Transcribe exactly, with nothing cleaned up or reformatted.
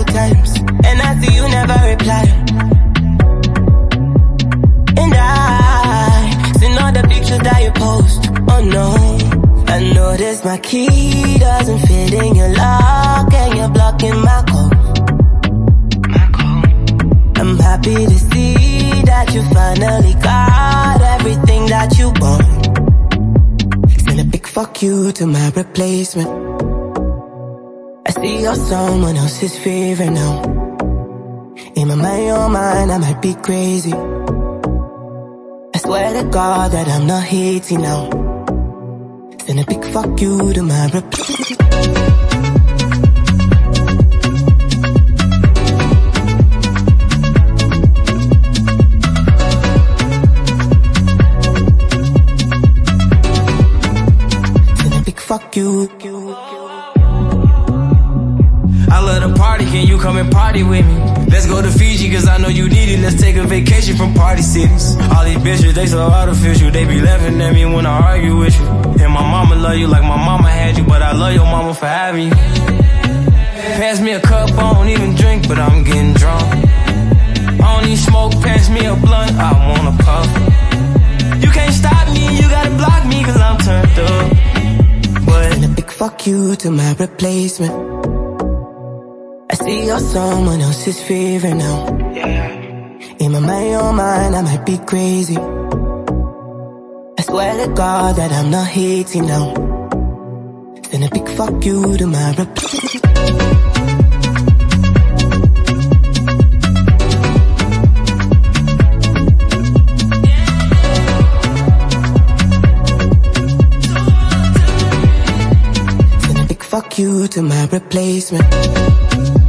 couple times, and I see you never reply. And I seen all the pictures that you post. Oh no, I noticed my key doesn't fit in your lock, and you're blocking my code. I'm happy to see that you finally got everything that you want. Send a big fuck you to my replacement. I see you're someone else's favorite now. In my mind, your mind, I might be crazy. I swear to God that I'm not hating now. Send a big fuck you to my replacement. Fuck you. I love the party, can you come and party with me? Let's go to Fiji, cause I know you need it. Let's take a vacation from party cities. All these bitches, they so artificial. They be laughing at me when I argue with you. And my mama love you like my mama had you, but I love your mama for having you. Pass me a cup, I don't even drink, but I'm getting drunk. I don't need smoke, pass me a blunt, I wanna puff. You can't stop me, you gotta block me, cause I'm turned up. And a big fuck you to my replacement. I see you're someone else's favorite now. In my mind, your mind, I might be crazy. I swear to God that I'm not hating now. Send a big fuck you to my replacement. Fuck you to my replacement.